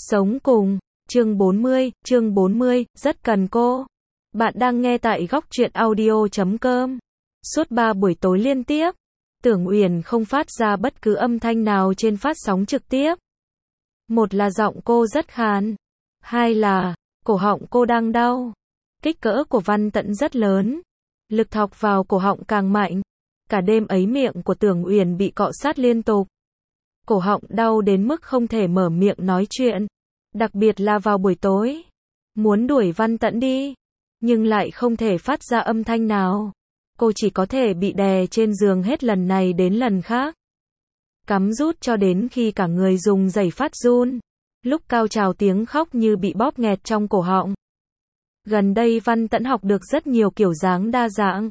Sống cùng, chương 40, rất cần cô. Bạn đang nghe tại góc truyện audio.com. Suốt 3 buổi tối liên tiếp, Tưởng Uyển không phát ra bất cứ âm thanh nào trên phát sóng trực tiếp. Một là giọng cô rất khàn, hai là cổ họng cô đang đau. Kích cỡ của Văn Tẫn rất lớn, lực thọc vào cổ họng càng mạnh. Cả đêm ấy miệng của Tưởng Uyển bị cọ sát liên tục. Cổ họng đau đến mức không thể mở miệng nói chuyện, đặc biệt là vào buổi tối. Muốn đuổi Văn Tẫn đi, nhưng lại không thể phát ra âm thanh nào. Cô chỉ có thể bị đè trên giường hết lần này đến lần khác. Cắm rút cho đến khi cả người dùng giày phát run. Lúc cao trào tiếng khóc như bị bóp nghẹt trong cổ họng. Gần đây Văn Tẫn học được rất nhiều kiểu dáng đa dạng.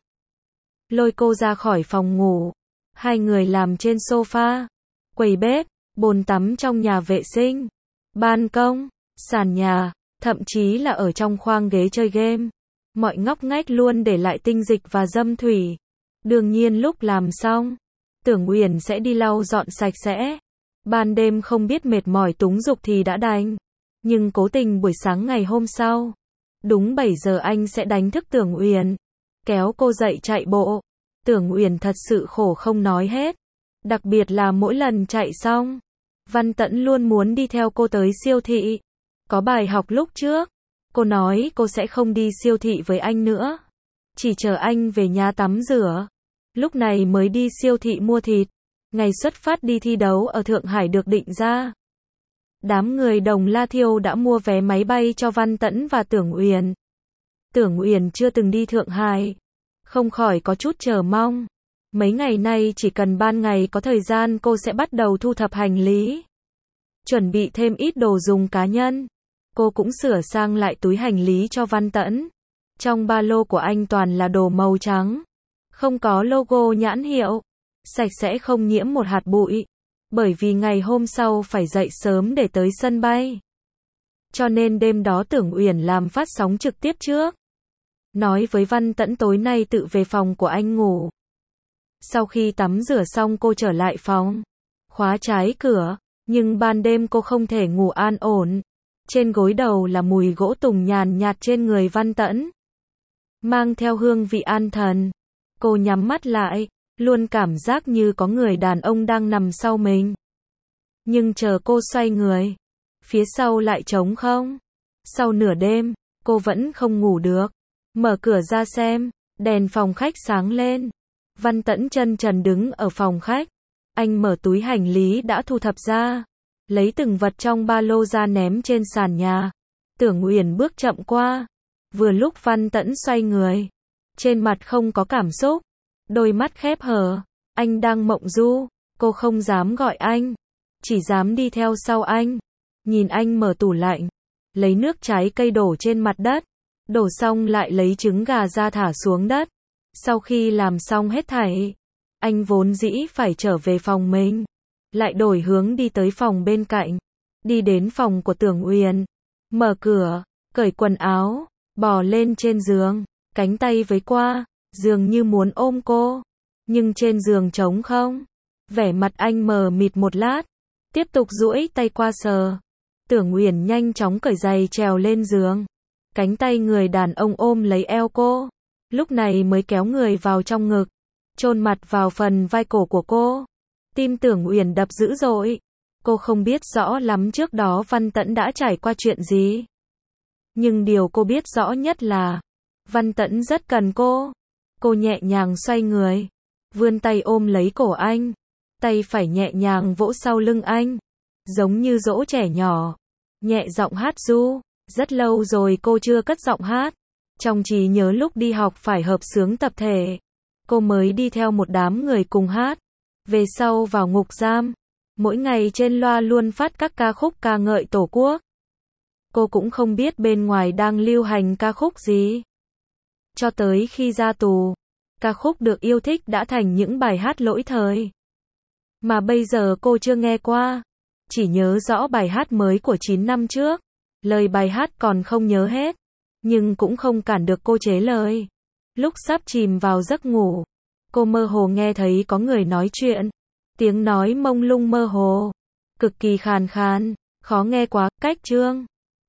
Lôi cô ra khỏi phòng ngủ. Hai người làm trên sofa, quầy bếp, bồn tắm trong nhà vệ sinh, ban công, sàn nhà, thậm chí là ở trong khoang ghế chơi game. Mọi ngóc ngách luôn để lại tinh dịch và dâm thủy. Đương nhiên lúc làm xong, Tưởng Uyển sẽ đi lau dọn sạch sẽ. Ban đêm không biết mệt mỏi túng dục thì đã đành. Nhưng cố tình buổi sáng ngày hôm sau, đúng 7 giờ anh sẽ đánh thức Tưởng Uyển, kéo cô dậy chạy bộ. Tưởng Uyển thật sự khổ không nói hết. Đặc biệt là mỗi lần chạy xong, Văn Tẫn luôn muốn đi theo cô tới siêu thị. Có bài học lúc trước, cô nói cô sẽ không đi siêu thị với anh nữa. Chỉ chờ anh về nhà tắm rửa. Lúc này mới đi siêu thị mua thịt. Ngày xuất phát đi thi đấu ở Thượng Hải được định ra. Đám người Đồng La Thiêu đã mua vé máy bay cho Văn Tẫn và Tưởng Uyển. Tưởng Uyển chưa từng đi Thượng Hải, không khỏi có chút chờ mong. Mấy ngày nay chỉ cần ban ngày có thời gian cô sẽ bắt đầu thu thập hành lý. Chuẩn bị thêm ít đồ dùng cá nhân. Cô cũng sửa sang lại túi hành lý cho Văn Tẫn. Trong ba lô của anh toàn là đồ màu trắng. Không có logo nhãn hiệu. Sạch sẽ không nhiễm một hạt bụi. Bởi vì ngày hôm sau phải dậy sớm để tới sân bay. Cho nên đêm đó Tưởng Uyển làm phát sóng trực tiếp trước. Nói với Văn Tẫn tối nay tự về phòng của anh ngủ. Sau khi tắm rửa xong cô trở lại phòng, khóa trái cửa, nhưng ban đêm cô không thể ngủ an ổn. Trên gối đầu là mùi gỗ tùng nhàn nhạt trên người Văn Tẫn, mang theo hương vị an thần. Cô nhắm mắt lại, luôn cảm giác như có người đàn ông đang nằm sau mình. Nhưng chờ cô xoay người, phía sau lại trống không. Sau nửa đêm, cô vẫn không ngủ được. Mở cửa ra xem, đèn phòng khách sáng lên. Văn Tẫn chân trần đứng ở phòng khách. Anh mở túi hành lý đã thu thập ra, lấy từng vật trong ba lô ra ném trên sàn nhà. Tưởng Uyển bước chậm qua. Vừa lúc Văn Tẫn xoay người, trên mặt không có cảm xúc, đôi mắt khép hờ. Anh đang mộng du. Cô không dám gọi anh, chỉ dám đi theo sau anh. Nhìn anh mở tủ lạnh, lấy nước trái cây đổ trên mặt đất. Đổ xong lại lấy trứng gà ra thả xuống đất. Sau khi làm xong hết thảy, anh vốn dĩ phải trở về phòng mình, lại đổi hướng đi tới phòng bên cạnh. Đi đến phòng của Tưởng Uyển, mở cửa, cởi quần áo, bò lên trên giường, cánh tay với qua, dường như muốn ôm cô. Nhưng trên giường trống không. Vẻ mặt anh mờ mịt một lát, tiếp tục duỗi tay qua sờ. Tưởng Uyển nhanh chóng cởi giày trèo lên giường. Cánh tay người đàn ông ôm lấy eo cô, lúc này mới kéo người vào trong ngực, chôn mặt vào phần vai cổ của cô. Tim Tưởng Uyển đập dữ dội. Cô không biết rõ lắm trước đó Văn Tẫn đã trải qua chuyện gì. Nhưng điều cô biết rõ nhất là Văn Tẫn rất cần cô. Cô nhẹ nhàng xoay người, vươn tay ôm lấy cổ anh, tay phải nhẹ nhàng vỗ sau lưng anh, giống như dỗ trẻ nhỏ, nhẹ giọng hát ru. Rất lâu rồi cô chưa cất giọng hát. Trong trí nhớ lúc đi học phải hợp xướng tập thể, cô mới đi theo một đám người cùng hát. Về sau vào ngục giam, mỗi ngày trên loa luôn phát các ca khúc ca ngợi Tổ quốc. Cô cũng không biết bên ngoài đang lưu hành ca khúc gì. Cho tới khi ra tù, ca khúc được yêu thích đã thành những bài hát lỗi thời. Mà bây giờ cô chưa nghe qua, chỉ nhớ rõ bài hát mới của 9 năm trước. Lời bài hát còn không nhớ hết, nhưng cũng không cản được cô chế lời. Lúc sắp chìm vào giấc ngủ, cô mơ hồ nghe thấy có người nói chuyện. Tiếng nói mông lung mơ hồ, cực kỳ khàn khàn. Khó nghe quá, cách chương.